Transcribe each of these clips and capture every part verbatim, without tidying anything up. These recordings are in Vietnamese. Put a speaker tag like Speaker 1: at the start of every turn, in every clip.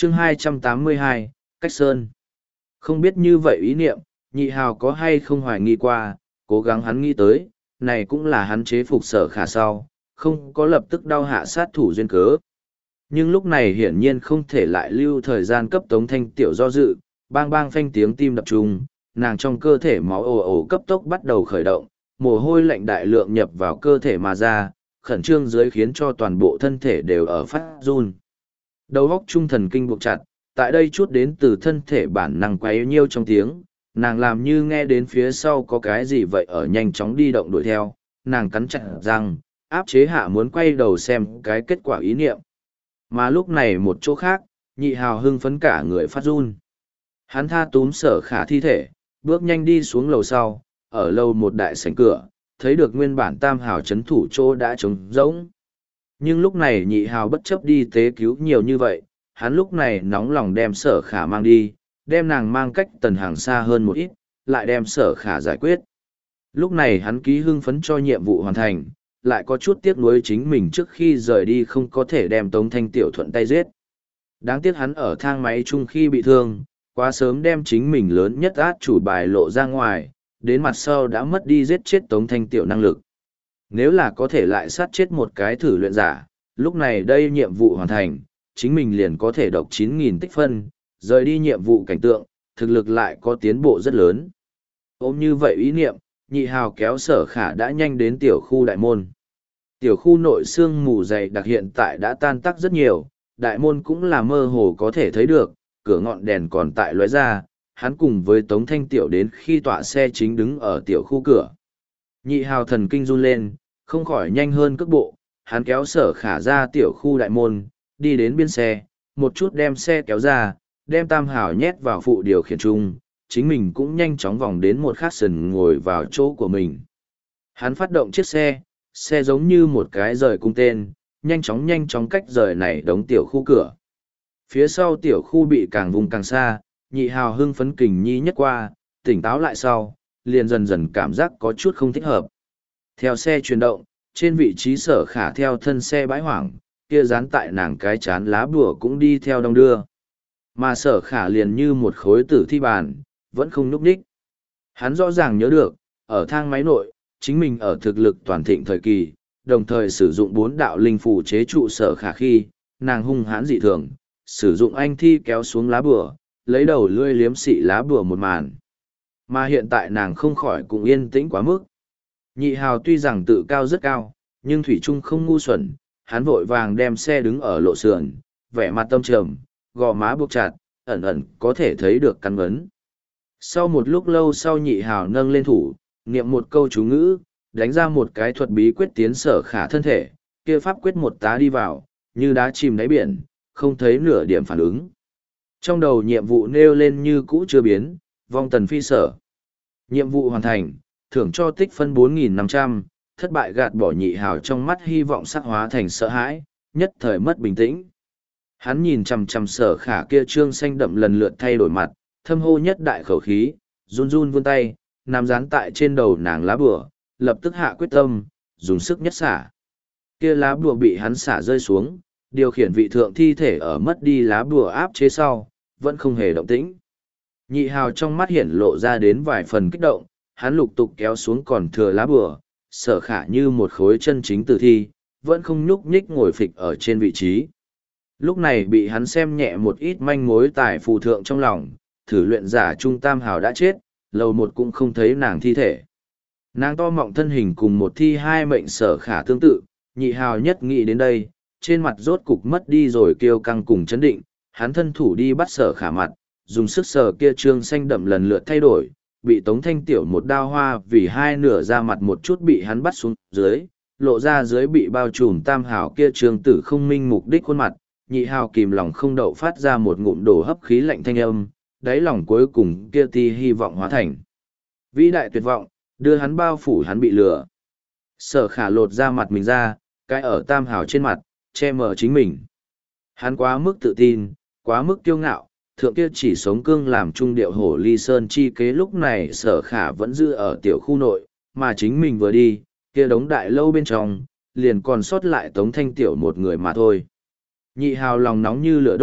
Speaker 1: chương hai trăm tám mươi hai, Cách Sơn. Không biết như vậy ý niệm, nhị hào có hay không hoài nghi qua, cố gắng hắn nghĩ tới, này cũng là hắn chế phục Sở Khả sau, không có lập tức đau hạ sát thủ duyên cớ. Nhưng lúc này hiển nhiên không thể lại lưu thời gian cấp Tống Thanh Tiểu do dự, bang bang phanh tiếng tim đập trung, nàng trong cơ thể máu ồ ồ cấp tốc bắt đầu khởi động, mồ hôi lạnh đại lượng nhập vào cơ thể mà ra, khẩn trương dưới khiến cho toàn bộ thân thể đều ở phát run. Đầu óc trung thần kinh buộc chặt, tại đây chút đến từ thân thể bản năng quấy nhiêu trong tiếng, nàng làm như nghe đến phía sau có cái gì vậy ở nhanh chóng đi động đuổi theo, nàng cắn chặt răng, áp chế hạ muốn quay đầu xem cái kết quả ý niệm. Mà lúc này một chỗ khác, nhị hào hưng phấn cả người phát run. Hắn tha túm Sở Khả thi thể, bước nhanh đi xuống lầu sau, ở lầu một đại sảnh cửa, thấy được nguyên bản tam hào chấn thủ chỗ đã trống rỗng. Nhưng lúc này nhị hào bất chấp đi tế cứu nhiều như vậy, hắn lúc này nóng lòng đem Sở Khả mang đi, đem nàng mang cách tần hàng xa hơn một ít, lại đem Sở Khả giải quyết. Lúc này hắn ký hưng phấn cho nhiệm vụ hoàn thành, lại có chút tiếc nuối chính mình trước khi rời đi không có thể đem Tống Thanh Tiểu thuận tay giết. Đáng tiếc hắn ở thang máy chung khi bị thương, quá sớm đem chính mình lớn nhất át chủ bài lộ ra ngoài, đến mặt sau đã mất đi giết chết Tống Thanh Tiểu năng lực. Nếu là có thể lại sát chết một cái thử luyện giả, lúc này đây nhiệm vụ hoàn thành, chính mình liền có thể độc chín nghìn tích phân, rời đi nhiệm vụ cảnh tượng, thực lực lại có tiến bộ rất lớn. Ôm như vậy ý niệm, nhị hào kéo Sở Khả đã nhanh đến tiểu khu đại môn. Tiểu khu nội xương mù dày đặc hiện tại đã tan tác rất nhiều, đại môn cũng là mơ hồ có thể thấy được, cửa ngọn đèn còn tại lóe ra, hắn cùng với Tống Thanh Tiểu đến khi tọa xe chính đứng ở tiểu khu cửa. Nhị hào thần kinh run lên, không khỏi nhanh hơn cước bộ, hắn kéo Sở Khả ra tiểu khu đại môn, đi đến biên xe, một chút đem xe kéo ra, đem tam hào nhét vào phụ điều khiển chung, chính mình cũng nhanh chóng vòng đến một khát sần ngồi vào chỗ của mình. Hắn phát động chiếc xe, xe giống như một cái rời cung tên, nhanh chóng nhanh chóng cách rời này đóng tiểu khu cửa. Phía sau tiểu khu bị càng vùng càng xa, nhị hào hưng phấn kình nhi nhất qua, tỉnh táo lại sau, liền dần dần cảm giác có chút không thích hợp. Theo xe chuyển động, trên vị trí Sở Khả theo thân xe bãi hoảng, kia dán tại nàng cái chán lá bùa cũng đi theo đong đưa. Mà Sở Khả liền như một khối tử thi bàn, vẫn không núp đích. Hắn rõ ràng nhớ được, ở thang máy nội, chính mình ở thực lực toàn thịnh thời kỳ, đồng thời sử dụng bốn đạo linh phù chế trụ Sở Khả khi, nàng hung hãn dị thường, sử dụng anh thi kéo xuống lá bùa, lấy đầu lươi liếm xị lá bùa một màn. Mà hiện tại nàng không khỏi cũng yên tĩnh quá mức. Nhị hào tuy rằng tự cao rất cao, nhưng thủy trung không ngu xuẩn, hắn vội vàng đem xe đứng ở lộ sườn, vẻ mặt tâm trầm, gò má buộc chặt, ẩn ẩn có thể thấy được căn vấn. Sau một lúc lâu sau nhị hào nâng lên thủ, niệm một câu chú ngữ, đánh ra một cái thuật bí quyết tiến Sở Khả thân thể, kia pháp quyết một tá đi vào, như đá chìm đáy biển, không thấy nửa điểm phản ứng. Trong đầu nhiệm vụ nêu lên như cũ chưa biến, vong tần phi sở. Nhiệm vụ hoàn thành, thưởng cho tích phân bốn nghìn năm trăm, thất bại gạt bỏ nhị hào trong mắt hy vọng sắc hóa thành sợ hãi, nhất thời mất bình tĩnh. Hắn nhìn chằm chằm Sở Khả kia trương xanh đậm lần lượt thay đổi mặt, thâm hô nhất đại khẩu khí, run run vươn tay, nằm dán tại trên đầu nàng lá bùa, lập tức hạ quyết tâm, dùng sức nhất xả. Kia lá bùa bị hắn xả rơi xuống, điều khiển vị thượng thi thể ở mất đi lá bùa áp chế sau, vẫn không hề động tĩnh. Nhị hào trong mắt hiển lộ ra đến vài phần kích động, hắn lục tục kéo xuống còn thừa lá bùa, Sở Khả như một khối chân chính tử thi, vẫn không nhúc nhích ngồi phịch ở trên vị trí. Lúc này bị hắn xem nhẹ một ít manh mối tài phù thượng trong lòng, thử luyện giả trung tam hào đã chết, lầu một cũng không thấy nàng thi thể. Nàng to mọng thân hình cùng một thi hai mệnh Sở Khả tương tự, nhị hào nhất nghĩ đến đây, trên mặt rốt cục mất đi rồi kêu căng cùng chấn định, hắn thân thủ đi bắt Sở Khả mặt, dùng sức sờ kia trương xanh đậm lần lượt thay đổi, bị Tống Thanh Tiểu một đao hoa vì hai nửa ra mặt một chút bị hắn bắt xuống dưới, lộ ra dưới bị bao trùm tam hào kia trương tử không minh mục đích khuôn mặt, nhị hào kìm lòng không đậu phát ra một ngụm đổ hấp khí lạnh thanh âm, đáy lòng cuối cùng kia ti hy vọng hóa thành vĩ đại tuyệt vọng, đưa hắn bao phủ hắn bị lừa. Sở Khả lột ra mặt mình ra, cái ở tam hào trên mặt, che mờ chính mình. Hắn quá mức tự tin, quá mức kiêu ngạo, thượng kia chỉ sống cương làm trung điệu hổ ly sơn chi kế lúc này Sở Khả vẫn giữ ở tiểu khu nội, mà chính mình vừa đi, kia đống đại lâu bên trong, liền còn sót lại Tống Thanh Tiểu một người mà thôi. Nhị hào lòng nóng như lửa đốt,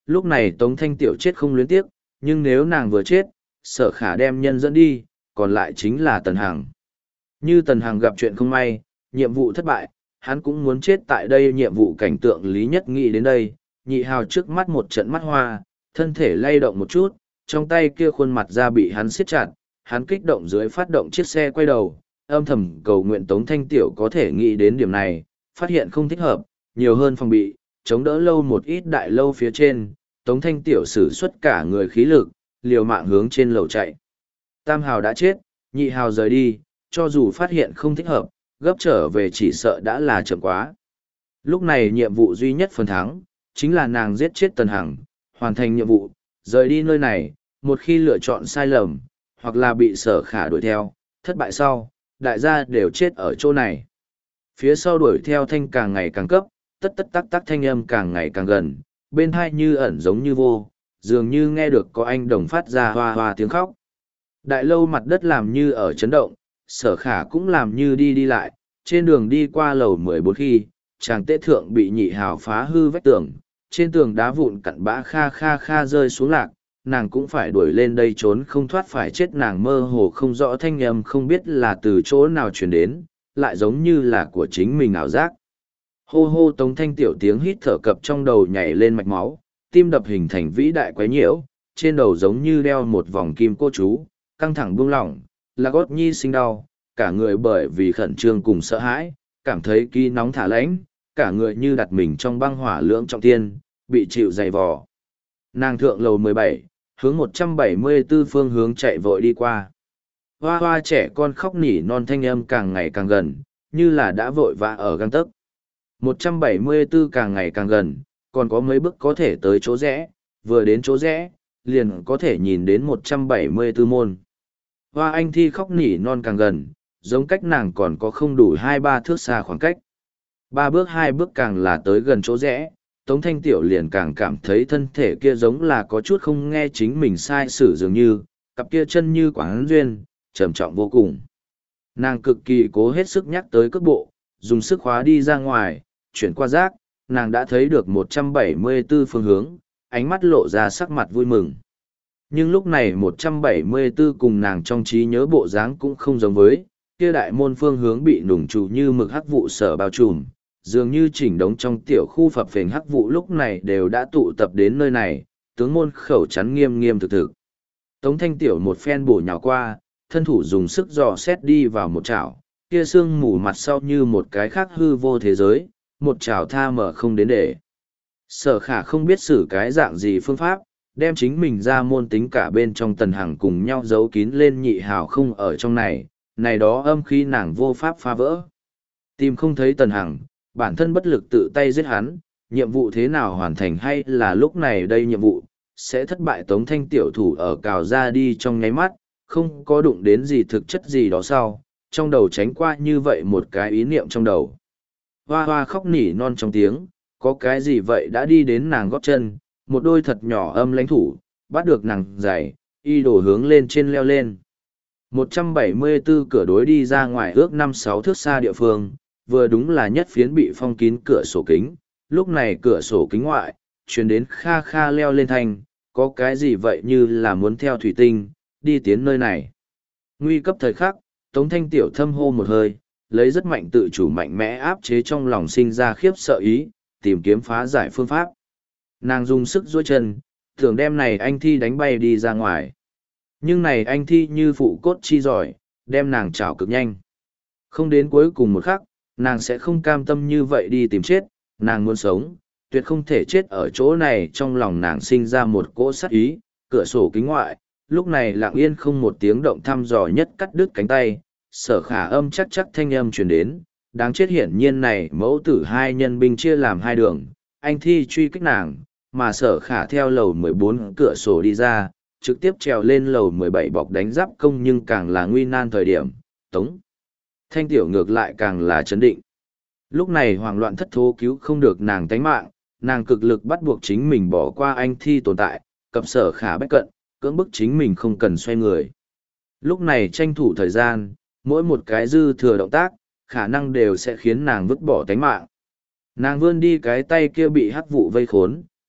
Speaker 1: lúc này Tống Thanh Tiểu chết không luyến tiếc, nhưng nếu nàng vừa chết, Sở Khả đem nhân dẫn đi, còn lại chính là Tần Hằng. Như Tần Hằng gặp chuyện không may, nhiệm vụ thất bại, hắn cũng muốn chết tại đây. Nhiệm vụ cảnh tượng Lý Nhất nghĩ đến đây, nhị hào trước mắt một trận mắt hoa, thân thể lay động một chút, trong tay kia khuôn mặt ra bị hắn siết chặt, hắn kích động dưới phát động chiếc xe quay đầu, âm thầm cầu nguyện Tống Thanh Tiểu có thể nghĩ đến điểm này, phát hiện không thích hợp, nhiều hơn phòng bị, chống đỡ lâu một ít đại lâu phía trên, Tống Thanh Tiểu sử xuất cả người khí lực, liều mạng hướng trên lầu chạy. Tam hào đã chết, nhị hào rời đi, cho dù phát hiện không thích hợp, gấp trở về chỉ sợ đã là chậm quá. Lúc này nhiệm vụ duy nhất phần thắng, chính là nàng giết chết Tần Hằng, hoàn thành nhiệm vụ, rời đi nơi này, một khi lựa chọn sai lầm, hoặc là bị Sở Khả đuổi theo, thất bại sau, đại gia đều chết ở chỗ này. Phía sau đuổi theo thanh càng ngày càng cấp, tất tất tắc tắc thanh âm càng ngày càng gần, bên hai như ẩn giống như vô, dường như nghe được có anh đồng phát ra hoa hoa tiếng khóc. Đại lâu mặt đất làm như ở chấn động, Sở Khả cũng làm như đi đi lại, trên đường đi qua lầu mười bốn khi, chàng tế thượng bị nhị hào phá hư vách tường, trên tường đá vụn cặn bã kha kha kha rơi xuống lạc, nàng cũng phải đuổi lên đây trốn không thoát phải chết. Nàng mơ hồ không rõ thanh âm không biết là từ chỗ nào truyền đến, lại giống như là của chính mình ảo giác. Hô hô Tống Thanh Tiểu tiếng hít thở cập trong đầu nhảy lên mạch máu, tim đập hình thành vĩ đại quái nhiễu, trên đầu giống như đeo một vòng kim cô chú, căng thẳng buông lỏng, là gót nhi sinh đau, cả người bởi vì khẩn trương cùng sợ hãi, cảm thấy kỳ nóng thả lãnh, cả người như đặt mình trong băng hỏa lưỡng trọng thiên, bị chịu dày vò. Nàng thượng lầu mười bảy, hướng một trăm bảy mươi tư phương hướng chạy vội đi qua. Hoa hoa trẻ con khóc nỉ non thanh âm càng ngày càng gần, như là đã vội vã ở gang tấc. một trăm bảy mươi tư càng ngày càng gần, còn có mấy bước có thể tới chỗ rẽ, vừa đến chỗ rẽ, liền có thể nhìn đến một trăm bảy mươi tư môn. Hoa anh thi khóc nỉ non càng gần, giống cách nàng còn có không đủ hai ba thước xa khoảng cách. Ba bước hai bước càng là tới gần chỗ rẽ, Tống Thanh Tiểu liền càng cảm thấy thân thể kia giống là có chút không nghe chính mình sai sử dường như, cặp kia chân như quán duyên, trầm trọng vô cùng. Nàng cực kỳ cố hết sức nhắc tới cước bộ, dùng sức khóa đi ra ngoài, chuyển qua giác, nàng đã thấy được một trăm bảy mươi tư phương hướng, ánh mắt lộ ra sắc mặt vui mừng. Nhưng lúc này một trăm bảy mươi tư cùng nàng trong trí nhớ bộ dáng cũng không giống với, kia đại môn phương hướng bị nùng trụ như mực hắc vụ sở bao trùm, dường như chỉnh đống trong tiểu khu phập phình hắc vụ lúc này đều đã tụ tập đến nơi này, tướng môn khẩu chắn nghiêm nghiêm thực thực. Tống Thanh Tiểu một phen bổ nhào qua, thân thủ dùng sức dò xét đi vào một chảo, kia xương mù mặt sau như một cái khác hư vô thế giới, một chảo tha mở không đến để. Sở Khả không biết xử cái dạng gì phương pháp, đem chính mình ra môn tính cả bên trong Tần Hằng cùng nhau giấu kín lên. Nhị hào không ở trong này, này đó âm khí nàng vô pháp phá vỡ. Tìm không thấy Tần Hằng, bản thân bất lực tự tay giết hắn, nhiệm vụ thế nào hoàn thành hay là lúc này đây nhiệm vụ, sẽ thất bại. Tống Thanh Tiểu thủ ở cào ra đi trong nháy mắt, không có đụng đến gì thực chất gì đó sau, trong đầu tránh qua như vậy một cái ý niệm trong đầu. Hoa hoa khóc nỉ non trong tiếng, có cái gì vậy đã đi đến nàng gót chân, một đôi thật nhỏ âm lãnh thủ, bắt được nàng giày, y đổ hướng lên trên leo lên. một trăm bảy mươi tư cửa đối đi ra ngoài ước năm sáu thước xa địa phương, vừa đúng là nhất phiến bị phong kín cửa sổ kính, lúc này cửa sổ kính ngoại, truyền đến kha kha leo lên thanh, có cái gì vậy như là muốn theo thủy tinh, đi tiến nơi này. Nguy cấp thời khắc, Tống Thanh Tiểu thâm hô một hơi, lấy rất mạnh tự chủ mạnh mẽ áp chế trong lòng sinh ra khiếp sợ ý, tìm kiếm phá giải phương pháp. Nàng dùng sức duỗi chân, tưởng đem này anh thi đánh bay đi ra ngoài. Nhưng này anh thi như phụ cốt chi giỏi, đem nàng chảo cực nhanh. Không đến cuối cùng một khắc, nàng sẽ không cam tâm như vậy đi tìm chết, nàng muốn sống, tuyệt không thể chết ở chỗ này. Trong lòng nàng sinh ra một cỗ sát ý, cửa sổ kính ngoại, lúc này lặng yên không một tiếng động thăm dò nhất cắt đứt cánh tay, Sở Khả âm chắc chắc thanh âm truyền đến, đáng chết. Hiển nhiên này mẫu tử hai nhân binh chia làm hai đường, anh thi truy kích nàng, mà Sở Khả theo lầu mười bốn cửa sổ đi ra, trực tiếp trèo lên lầu mười bảy bọc đánh giáp công. Nhưng càng là nguy nan thời điểm, Tống Thanh Tiểu ngược lại càng là chấn định. Lúc này hoảng loạn thất thố cứu không được nàng tánh mạng, nàng cực lực bắt buộc chính mình bỏ qua anh thi tồn tại, cập Sở Khả bách cận, cưỡng bức chính mình không cần xoay người. Lúc này tranh thủ thời gian, mỗi một cái dư thừa động tác, khả năng đều sẽ khiến nàng vứt bỏ tánh mạng. Nàng vươn đi cái tay kia bị hắc vụ vây khốn,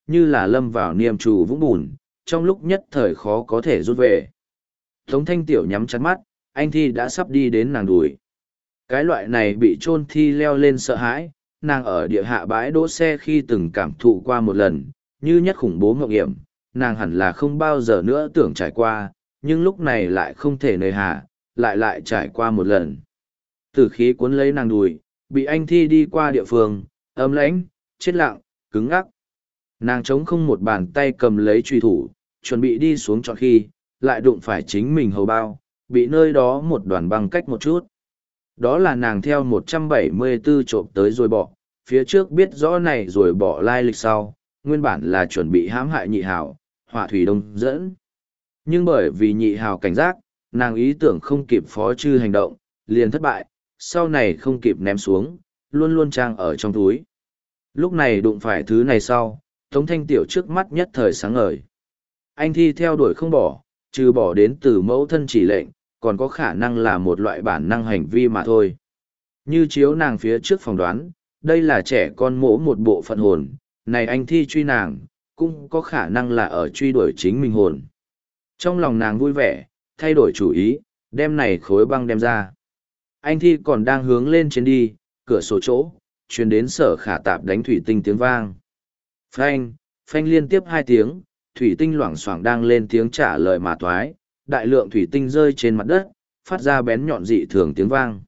Speaker 1: như là lâm vào niềm trù vũng bùn, trong lúc nhất thời khó có thể rút về. Tống Thanh Tiểu nhắm chặt mắt, anh thi đã sắp đi đến nàng đùi. Cái loại này bị chôn thi leo lên sợ hãi, nàng ở địa hạ bãi đỗ xe khi từng cảm thụ qua một lần, như nhất khủng bố mộng hiểm, nàng hẳn là không bao giờ nữa tưởng trải qua, nhưng lúc này lại không thể nề hà, lại lại trải qua một lần. Tử khí cuốn lấy nàng đùi, bị anh thi đi qua địa phương, ấm lãnh, chết lặng, cứng ngắc. Nàng chống không một bàn tay cầm lấy truy thủ, chuẩn bị đi xuống trọn khi, lại đụng phải chính mình hầu bao, bị nơi đó một đoàn băng cách một chút. Đó là nàng theo một trăm bảy mươi tư trộm tới rồi bỏ, phía trước biết rõ này rồi bỏ lai lịch sau, nguyên bản là chuẩn bị hãm hại nhị hào, hỏa thủy đông dẫn. Nhưng bởi vì nhị hào cảnh giác, nàng ý tưởng không kịp phó chư hành động, liền thất bại, sau này không kịp ném xuống, luôn luôn trang ở trong túi. Lúc này đụng phải thứ này sau, Tống Thanh Tiểu trước mắt nhất thời sáng ngời. Anh thi theo đuổi không bỏ, trừ bỏ đến từ mẫu thân chỉ lệnh, còn có khả năng là một loại bản năng hành vi mà thôi. Như chiếu nàng phía trước phỏng đoán, đây là trẻ con mỗ một bộ phận hồn, này anh thi truy nàng, cũng có khả năng là ở truy đuổi chính mình hồn. Trong lòng nàng vui vẻ, thay đổi chủ ý, đem này khối băng đem ra. Anh thi còn đang hướng lên trên đi, cửa sổ chỗ, truyền đến Sở Khả tạp đánh thủy tinh tiếng vang. Phanh, phanh liên tiếp hai tiếng, thủy tinh loảng xoảng đang lên tiếng trả lời mà thoái, đại lượng thủy tinh rơi trên mặt đất, phát ra bén nhọn dị thường tiếng vang.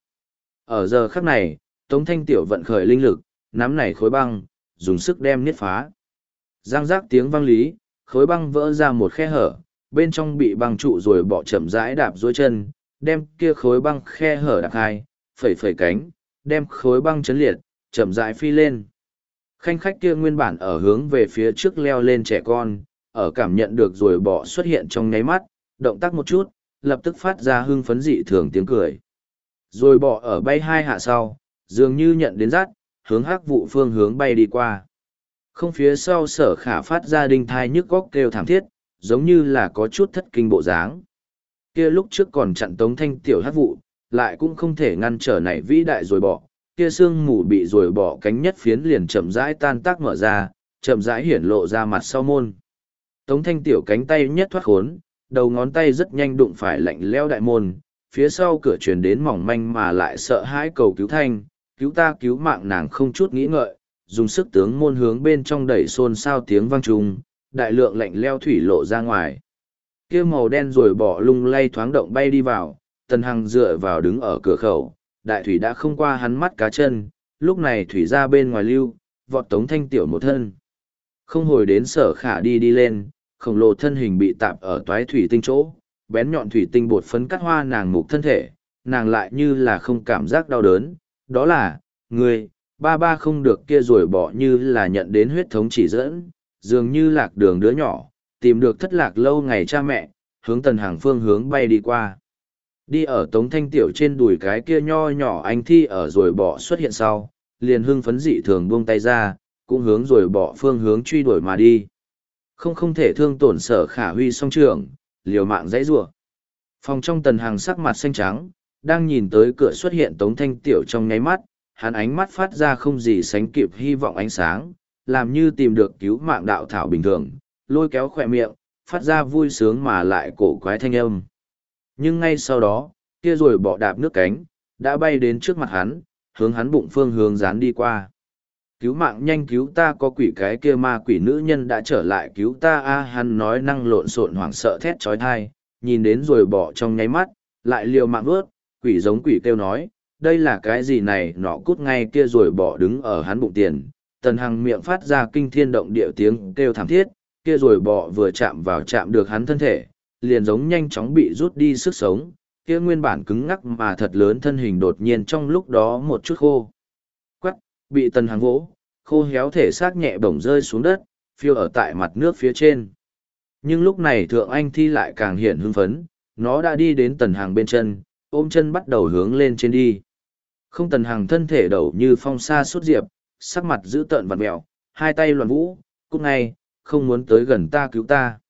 Speaker 1: Ở giờ khắc này, Tống Thanh Tiểu vận khởi linh lực, nắm này khối băng, dùng sức đem niết phá. Giang giác tiếng vang lý, khối băng vỡ ra một khe hở, bên trong bị băng trụ rồi bỏ chậm rãi đạp dưới chân, đem kia khối băng khe hở đạp hai, phẩy phẩy cánh, đem khối băng chấn liệt, chậm rãi phi lên. Khanh khách kia nguyên bản ở hướng về phía trước leo lên trẻ con, ở cảm nhận được rồi bỏ xuất hiện trong nháy mắt, động tác một chút, lập tức phát ra hưng phấn dị thường tiếng cười. Rồi bỏ ở bay hai hạ sau, dường như nhận đến rát, hướng hắc vụ phương hướng bay đi qua. Không phía sau Sở Khả phát ra đinh thai nhức góc kêu thảm thiết, giống như là có chút thất kinh bộ dáng. Kia lúc trước còn chặn Tống Thanh Tiểu hắc vụ, lại cũng không thể ngăn trở này vĩ đại rồi bỏ. Kia sương mù bị rồi bỏ cánh nhất phiến liền chậm rãi tan tác mở ra, chậm rãi hiển lộ ra mặt sau môn. Tống Thanh Tiểu cánh tay nhất thoát khốn, đầu ngón tay rất nhanh đụng phải lạnh leo đại môn, phía sau cửa truyền đến mỏng manh mà lại sợ hãi cầu cứu thanh, cứu ta cứu mạng nàng không chút nghĩ ngợi, dùng sức tướng môn hướng bên trong đẩy xôn xao tiếng vang trùng, đại lượng lạnh leo thủy lộ ra ngoài. Kia màu đen rồi bỏ lung lay thoáng động bay đi vào, Tần Hằng dựa vào đứng ở cửa khẩu, đại thủy đã không qua hắn mắt cá chân, lúc này thủy ra bên ngoài lưu, vọt Tống Thanh Tiểu một thân. Không hồi đến Sở Khả đi đi lên, khổng lồ thân hình bị tạp ở toái thủy tinh chỗ, bén nhọn thủy tinh bột phấn cắt hoa nàng mục thân thể, nàng lại như là không cảm giác đau đớn, đó là, người, ba ba không được kia rồi bỏ như là nhận đến huyết thống chỉ dẫn, dường như lạc đường đứa nhỏ, tìm được thất lạc lâu ngày cha mẹ, hướng Tần Hằng phương hướng bay đi qua. Đi ở Tống Thanh Tiểu trên đùi cái kia nho nhỏ anh thi ở rồi bỏ xuất hiện sau, liền hưng phấn dị thường buông tay ra, cũng hướng rồi bỏ phương hướng truy đuổi mà đi. Không không thể thương tổn Sở Khả huy song trường, liều mạng dãy rủa. Phòng trong Tần Hằng sắc mặt xanh trắng, đang nhìn tới cửa xuất hiện Tống Thanh Tiểu trong nháy mắt, hắn ánh mắt phát ra không gì sánh kịp hy vọng ánh sáng, làm như tìm được cứu mạng đạo thảo bình thường, lôi kéo khỏe miệng, phát ra vui sướng mà lại cổ quái thanh âm. Nhưng ngay sau đó, kia rồi bỏ đạp nước cánh, đã bay đến trước mặt hắn, hướng hắn bụng phương hướng dán đi qua. Cứu mạng nhanh cứu ta, có quỷ cái kia ma quỷ nữ nhân đã trở lại cứu ta a hắn nói năng lộn xộn hoảng sợ thét trói thai, nhìn đến rồi bỏ trong nháy mắt, lại liều mạng vớt, quỷ giống quỷ kêu nói, đây là cái gì này nọ cút ngay kia rồi bỏ đứng ở hắn bụng tiền. Tần Hằng miệng phát ra kinh thiên động địa tiếng kêu thảm thiết, kia rồi bỏ vừa chạm vào chạm được hắn thân thể, liền giống nhanh chóng bị rút đi sức sống, kia nguyên bản cứng ngắc mà thật lớn thân hình đột nhiên trong lúc đó một chút khô. Quắc, bị Tần Hằng vỗ, khô héo thể xác nhẹ bổng rơi xuống đất, phiêu ở tại mặt nước phía trên. Nhưng lúc này Thượng Anh Thi lại càng hiện hưng phấn, nó đã đi đến Tần Hằng bên chân, ôm chân bắt đầu hướng lên trên đi. Không Tần Hằng thân thể đầu như phong sa sốt diệp, sắc mặt dữ tợn vặn mẹo, hai tay loạn vũ, cút ngay, không muốn tới gần ta cứu ta.